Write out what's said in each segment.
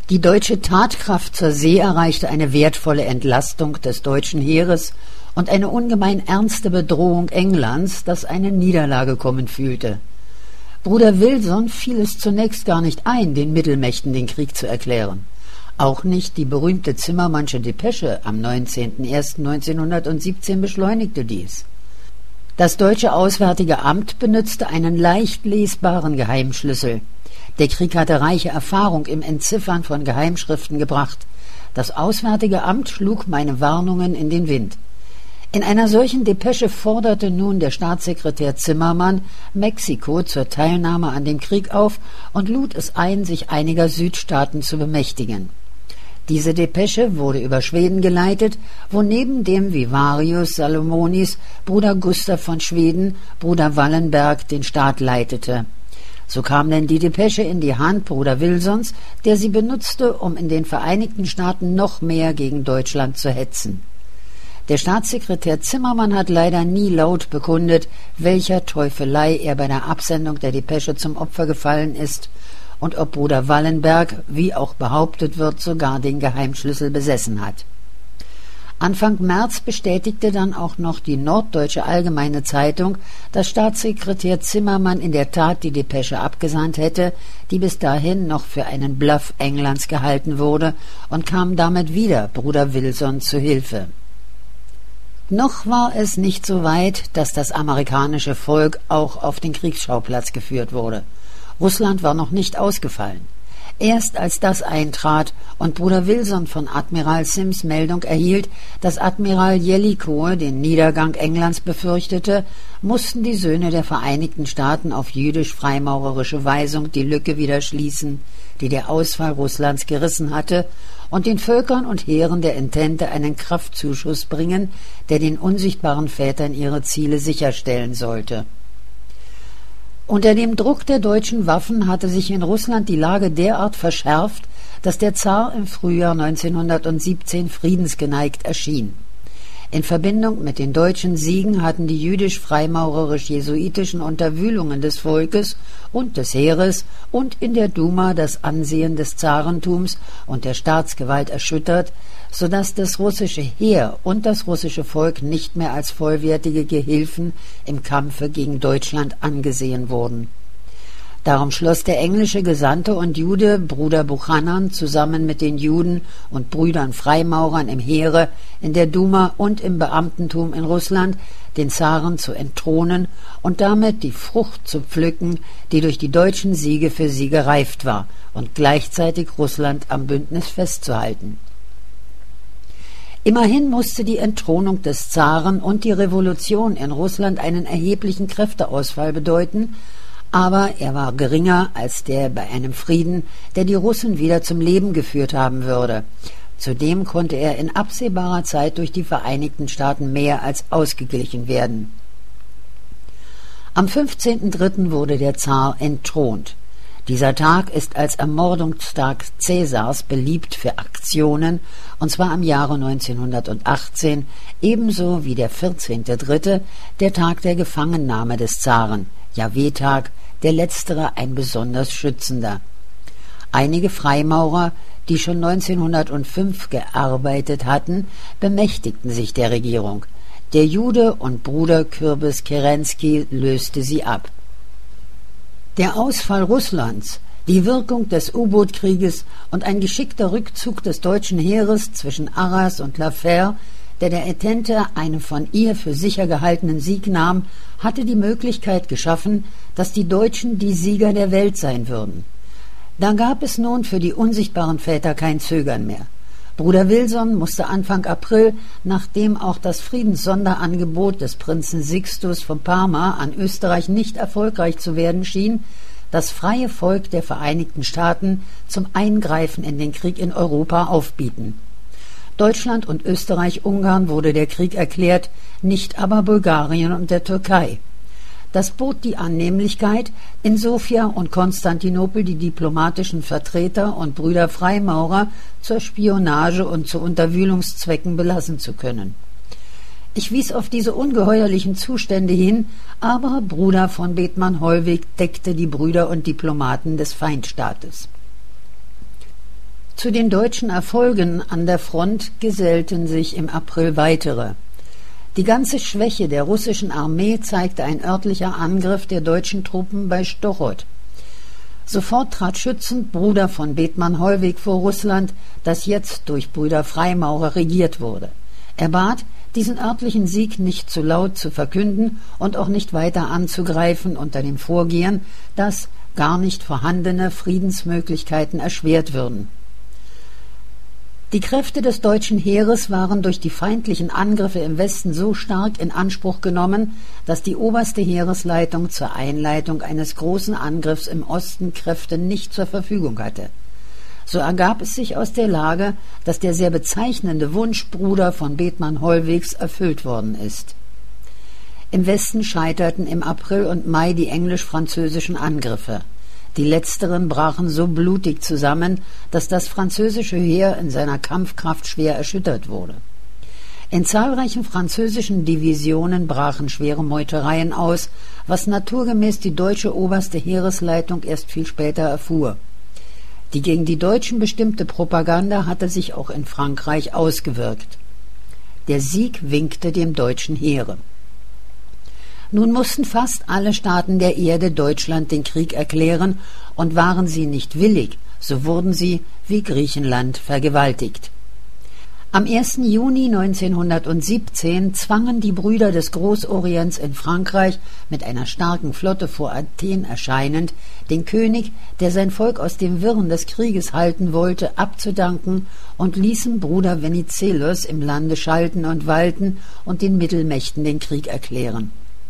Die deutsche Tatkraft zur See erreichte eine wertvolle Entlastung des deutschen Heeres und eine ungemein ernste Bedrohung Englands, das eine Niederlage kommen fühlte. Bruder Wilson fiel es zunächst gar nicht ein, den Mittelmächten den Krieg zu erklären. Auch nicht die berühmte Zimmermannsche Depesche am 19.01.1917 beschleunigte dies. Das deutsche Auswärtige Amt benutzte einen leicht lesbaren Geheimschlüssel. Der Krieg hatte reiche Erfahrung im Entziffern von Geheimschriften gebracht. Das Auswärtige Amt schlug meine Warnungen in den Wind. In einer solchen Depesche forderte nun der Staatssekretär Zimmermann Mexiko zur Teilnahme an dem Krieg auf und lud es ein, sich einiger Südstaaten zu bemächtigen. Diese Depesche wurde über Schweden geleitet, wo neben dem Vivarius Salomonis Bruder Gustav von Schweden Bruder Wallenberg den Staat leitete. So kam denn die Depesche in die Hand Bruder Wilsons, der sie benutzte, um in den Vereinigten Staaten noch mehr gegen Deutschland zu hetzen. Der Staatssekretär Zimmermann hat leider nie laut bekundet, welcher Teufelei er bei der Absendung der Depesche zum Opfer gefallen ist und ob Bruder Wallenberg, wie auch behauptet wird, sogar den Geheimschlüssel besessen hat. Anfang März bestätigte dann auch noch die Norddeutsche Allgemeine Zeitung, dass Staatssekretär Zimmermann in der Tat die Depesche abgesandt hätte, die bis dahin noch für einen Bluff Englands gehalten wurde, und kam damit wieder Bruder Wilson zu Hilfe. Noch war es nicht so weit, dass das amerikanische Volk auch auf den Kriegsschauplatz geführt wurde. Russland war noch nicht ausgefallen. Erst als das eintrat und Bruder Wilson von Admiral Sims Meldung erhielt, dass Admiral Jellicoe den Niedergang Englands befürchtete, mussten die Söhne der Vereinigten Staaten auf jüdisch-freimaurerische Weisung die Lücke wieder schließen, die der Ausfall Russlands gerissen hatte, und den Völkern und Heeren der Entente einen Kraftzuschuss bringen, der den unsichtbaren Vätern ihre Ziele sicherstellen sollte. Unter dem Druck der deutschen Waffen hatte sich in Russland die Lage derart verschärft, dass der Zar im Frühjahr 1917 friedensgeneigt erschien. In Verbindung mit den deutschen Siegen hatten die jüdisch-freimaurerisch-jesuitischen Unterwühlungen des Volkes und des Heeres und in der Duma das Ansehen des Zarentums und der Staatsgewalt erschüttert, so dass das russische Heer und das russische Volk nicht mehr als vollwertige Gehilfen im Kampfe gegen Deutschland angesehen wurden. Darum schloss der englische Gesandte und Jude Bruder Buchanan zusammen mit den Juden und Brüdern Freimaurern im Heere, in der Duma und im Beamtentum in Russland, den Zaren zu entthronen und damit die Frucht zu pflücken, die durch die deutschen Siege für sie gereift war, und gleichzeitig Russland am Bündnis festzuhalten. Immerhin musste die Entthronung des Zaren und die Revolution in Russland einen erheblichen Kräfteausfall bedeuten, aber er war geringer als der bei einem Frieden, der die Russen wieder zum Leben geführt haben würde. Zudem konnte er in absehbarer Zeit durch die Vereinigten Staaten mehr als ausgeglichen werden. Am 15.03. wurde der Zar entthront. Dieser Tag ist als Ermordungstag Cäsars beliebt für Aktionen, und zwar im Jahre 1918, ebenso wie der 14.03., der Tag der Gefangennahme des Zaren, Jahwe-Tag, der letztere ein besonders schützender. Einige Freimaurer, die schon 1905 gearbeitet hatten, bemächtigten sich der Regierung. Der Jude und Bruder Kürbis Kerensky löste sie ab. Der Ausfall Russlands, die Wirkung des U-Boot-Krieges und ein geschickter Rückzug des deutschen Heeres zwischen Arras und La Fère, der Entente einen von ihr für sicher gehaltenen Sieg nahm, hatte die Möglichkeit geschaffen, dass die Deutschen die Sieger der Welt sein würden. Da gab es nun für die unsichtbaren Väter kein Zögern mehr. Bruder Wilson musste Anfang April, nachdem auch das Friedenssonderangebot des Prinzen Sixtus von Parma an Österreich nicht erfolgreich zu werden schien, das freie Volk der Vereinigten Staaten zum Eingreifen in den Krieg in Europa aufbieten. Deutschland und Österreich-Ungarn wurde der Krieg erklärt, nicht aber Bulgarien und der Türkei. Das bot die Annehmlichkeit, in Sofia und Konstantinopel die diplomatischen Vertreter und Brüder Freimaurer zur Spionage und zu Unterwühlungszwecken belassen zu können. Ich wies auf diese ungeheuerlichen Zustände hin, aber Bruder von Bethmann-Hollweg deckte die Brüder und Diplomaten des Feindstaates. Zu den deutschen Erfolgen an der Front gesellten sich im April weitere. Die ganze Schwäche der russischen Armee zeigte ein örtlicher Angriff der deutschen Truppen bei Stochot. Sofort trat schützend Bruder von Bethmann-Hollweg vor Russland, das jetzt durch Brüder Freimaurer regiert wurde. Er bat, diesen örtlichen Sieg nicht zu laut zu verkünden und auch nicht weiter anzugreifen unter dem Vorgehen, dass gar nicht vorhandene Friedensmöglichkeiten erschwert würden. Die Kräfte des deutschen Heeres waren durch die feindlichen Angriffe im Westen so stark in Anspruch genommen, dass die oberste Heeresleitung zur Einleitung eines großen Angriffs im Osten Kräfte nicht zur Verfügung hatte. So ergab es sich aus der Lage, dass der sehr bezeichnende Wunsch Bruder von Bethmann-Hollwegs erfüllt worden ist. Im Westen scheiterten im April und Mai die englisch-französischen Angriffe. Die letzteren brachen so blutig zusammen, dass das französische Heer in seiner Kampfkraft schwer erschüttert wurde. In zahlreichen französischen Divisionen brachen schwere Meutereien aus, was naturgemäß die deutsche oberste Heeresleitung erst viel später erfuhr. Die gegen die Deutschen bestimmte Propaganda hatte sich auch in Frankreich ausgewirkt. Der Sieg winkte dem deutschen Heere. Nun mussten fast alle Staaten der Erde Deutschland den Krieg erklären, und waren sie nicht willig, so wurden sie, wie Griechenland, vergewaltigt. Am 1. Juni 1917 zwangen die Brüder des Großorients in Frankreich, mit einer starken Flotte vor Athen erscheinend, den König, der sein Volk aus dem Wirren des Krieges halten wollte, abzudanken und ließen Bruder Venizelos im Lande schalten und walten und den Mittelmächten den Krieg erklären.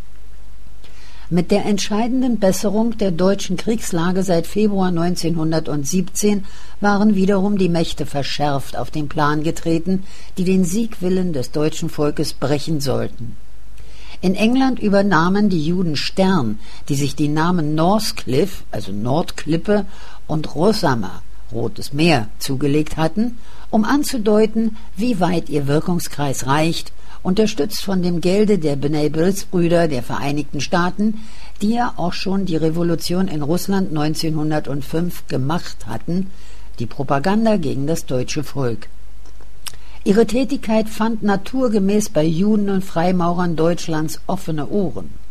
Mit der entscheidenden Besserung der deutschen Kriegslage seit Februar 1917 waren wiederum die Mächte verschärft auf den Plan getreten, die den Siegwillen des deutschen Volkes brechen sollten. In England übernahmen die Juden Stern, die sich die Namen Northcliffe, also Nordklippe, und Rosama, Rotes Meer, zugelegt hatten, um anzudeuten, wie weit ihr Wirkungskreis reicht, unterstützt von dem Gelde der Bnei B'rith-Brüder der Vereinigten Staaten, die ja auch schon die Revolution in Russland 1905 gemacht hatten, die Propaganda gegen das deutsche Volk. Ihre Tätigkeit fand naturgemäß bei Juden und Freimaurern Deutschlands offene Ohren.